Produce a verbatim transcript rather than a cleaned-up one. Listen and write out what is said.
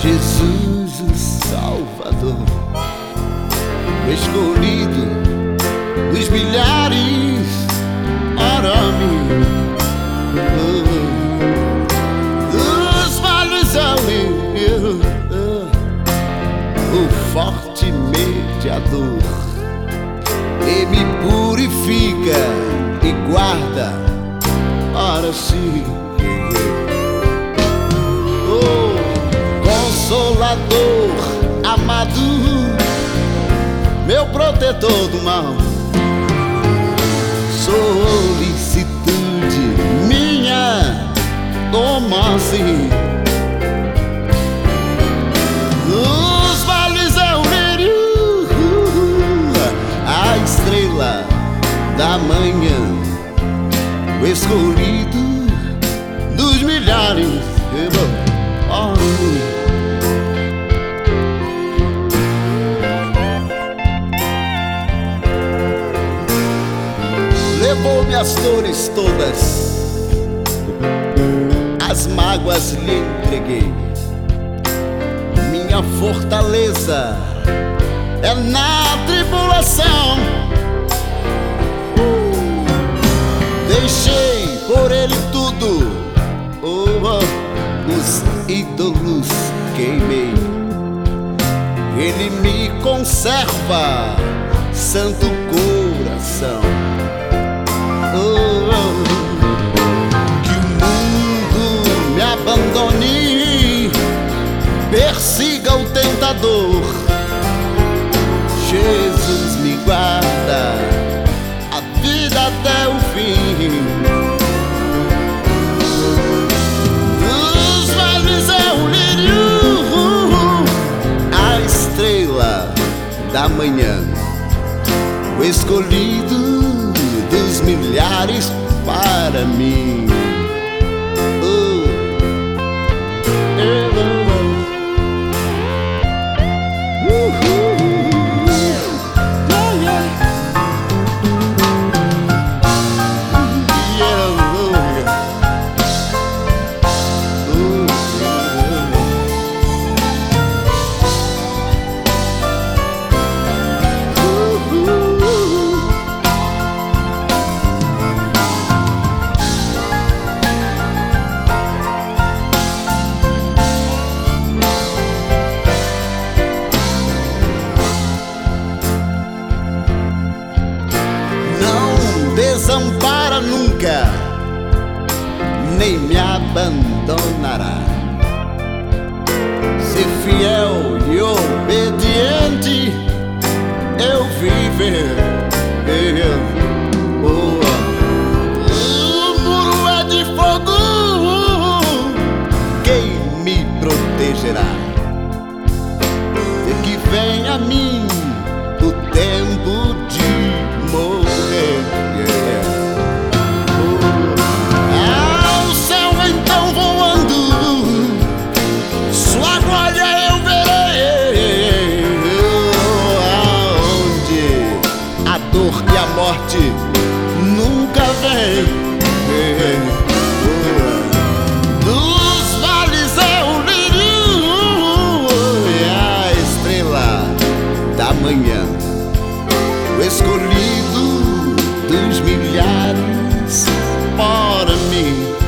Jesus, o Salvador, o escolhido dos milhares para mim. Dos vales ao rio, o forte mediador, e me purifica e guarda para si. Oh, Consolador amado, meu protetor do mal, solicitude minha, toma-se. Nos vales eu vejo a estrela da manhã, o escolhido dos milhares. Oh, levou-me as dores todas, as mágoas lhe entreguei. Minha fortaleza é na tribulação. Deixei por ele tudo, oh, oh, os ídolos queimei. Ele me conserva, santo coração. Oh, oh, que o mundo me abandone, persiga o tentador. Jesus me guarda a vida até o fim. Nos vales é o lírio, a estrela da manhã, o escolhido dos milhares para mim. Oh, oh, oh. Desampara nunca, nem me abandonará. Ser fiel e obediente, eu viver. Oh, o muro é de fogo, quem me protegerá? De que vem a mim o tempo de morrer. Ao céu então voando, sua glória eu verei. Aonde a dor e a morte nunca vem. Dos vales é o lírio, a estrela da manhã, o escolhido dos milhares para mim.